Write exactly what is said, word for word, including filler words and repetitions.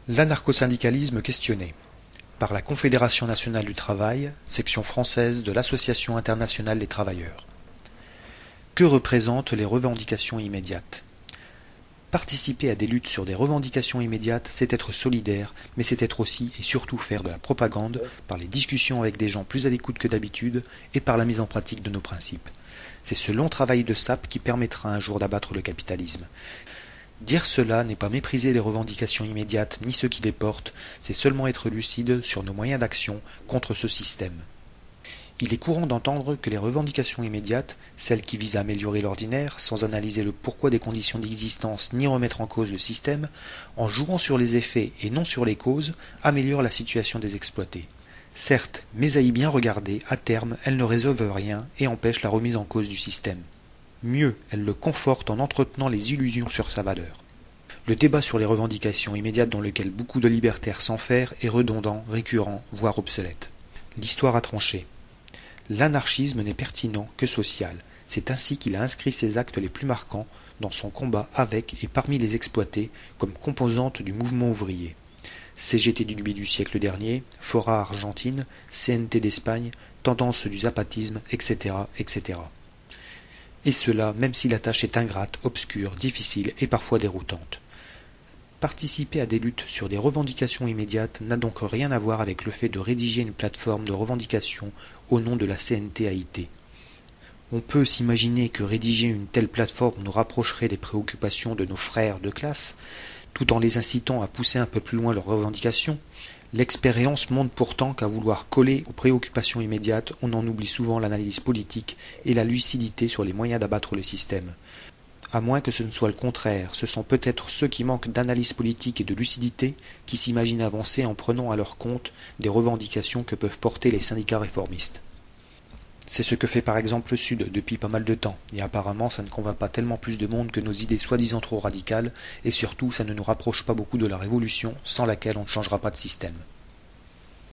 L'anarcho-syndicalisme questionné par la Confédération nationale du travail, section française de l'Association internationale des travailleurs. Que représentent les revendications immédiates? Participer à des luttes sur des revendications immédiates, c'est être solidaire, mais c'est être aussi et surtout faire de la propagande par les discussions avec des gens plus à l'écoute que d'habitude et par la mise en pratique de nos principes. C'est ce long travail de sape qui permettra un jour d'abattre le capitalisme. Dire cela n'est pas mépriser les revendications immédiates ni ceux qui les portent, c'est seulement être lucide sur nos moyens d'action contre ce système. Il est courant d'entendre que les revendications immédiates, celles qui visent à améliorer l'ordinaire, sans analyser le pourquoi des conditions d'existence ni remettre en cause le système, en jouant sur les effets et non sur les causes, améliorent la situation des exploités. Certes, mais à y bien regarder, à terme, elles ne résolvent rien et empêchent la remise en cause du système. Mieux, elles le confortent en entretenant les illusions sur sa valeur. Le débat sur les revendications immédiates dans lequel beaucoup de libertaires s'enferrent est redondant, récurrent, voire obsolète. L'histoire a tranché. L'anarchisme n'est pertinent que social. C'est ainsi qu'il a inscrit ses actes les plus marquants dans son combat avec et parmi les exploités comme composante du mouvement ouvrier. C G T du début du siècle dernier, Fora Argentine, C N T d'Espagne, tendance du zapatisme, et cetera, et cetera. Et cela même si la tâche est ingrate, obscure, difficile et parfois déroutante. Participer à des luttes sur des revendications immédiates n'a donc rien à voir avec le fait de rédiger une plateforme de revendication au nom de la C N T A I T. On peut s'imaginer que rédiger une telle plateforme nous rapprocherait des préoccupations de nos frères de classe, tout en les incitant à pousser un peu plus loin leurs revendications. L'expérience montre pourtant qu'à vouloir coller aux préoccupations immédiates, on en oublie souvent l'analyse politique et la lucidité sur les moyens d'abattre le système. À moins que ce ne soit le contraire, ce sont peut-être ceux qui manquent d'analyse politique et de lucidité qui s'imaginent avancer en prenant à leur compte des revendications que peuvent porter les syndicats réformistes. C'est ce que fait par exemple le Sud depuis pas mal de temps, et apparemment ça ne convainc pas tellement plus de monde que nos idées soi-disant trop radicales, et surtout ça ne nous rapproche pas beaucoup de la révolution sans laquelle on ne changera pas de système.